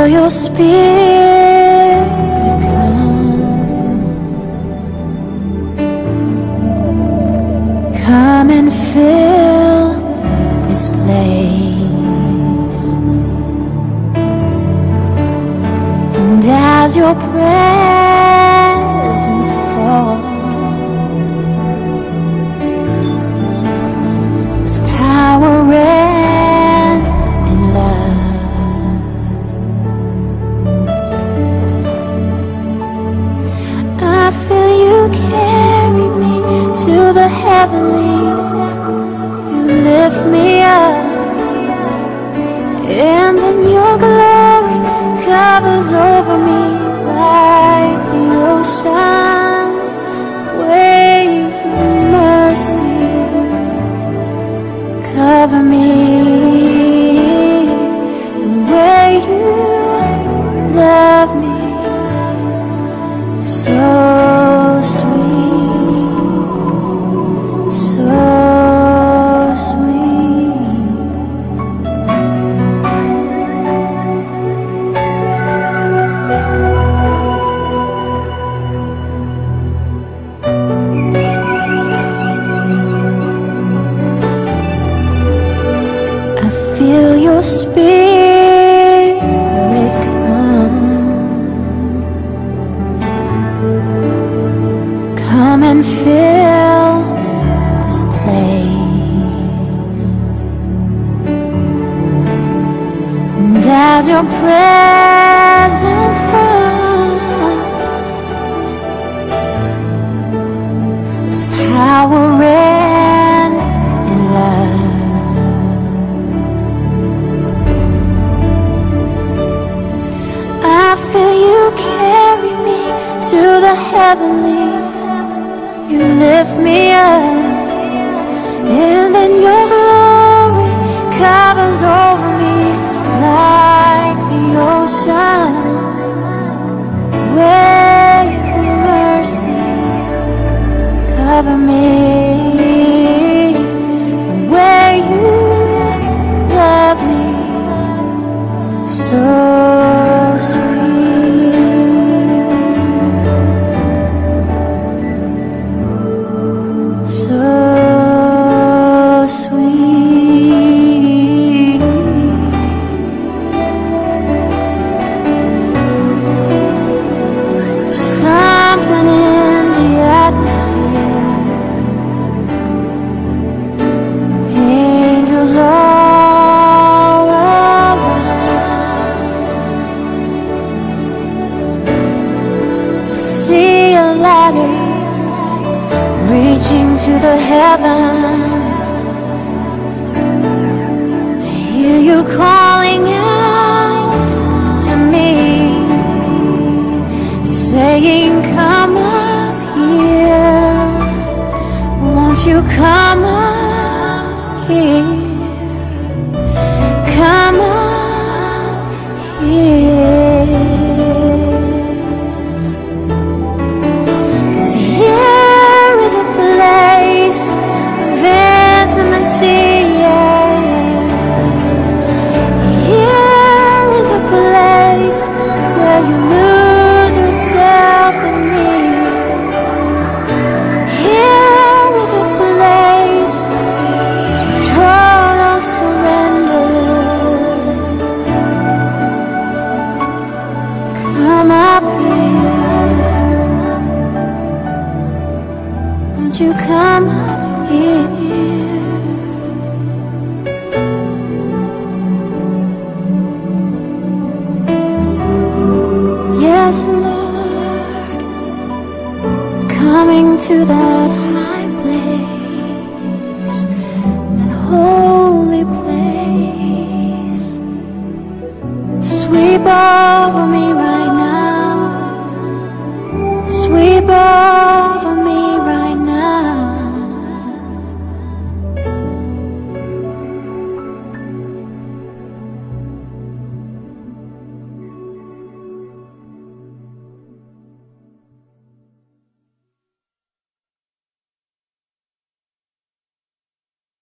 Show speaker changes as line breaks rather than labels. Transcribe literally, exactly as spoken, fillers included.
feel your spirit come. Come and fill this place. And as your presence falls with power and in love, I feel you carry me to the heavenlies. You lift me up, and then your glory covers over me like the ocean. Waves of mercy cover me. The way you love me, so sweet, so sweet. I feel your spirit come. Come and fill this place. And as your presence falls with power and in love, I feel you carry me to the heavenlies. You lift me up, and then your glory covers over me like the ocean. Waves of mercy cover me. The way you love me, so sweet, so sweet. There's something in the atmosphere. Angels all around. I see a ladder reaching to the heavens. I hear you calling out to me, saying, come up here. Won't you come up here? Come up here. 'Cause here is a place of intimacy, yeah. Here is a place where you lose yourself in me. Here is a place of total surrender. Come up here. Won't you come up here? Yes, Lord, coming to that high place, that holy place. Sweep over me right now. Sweep over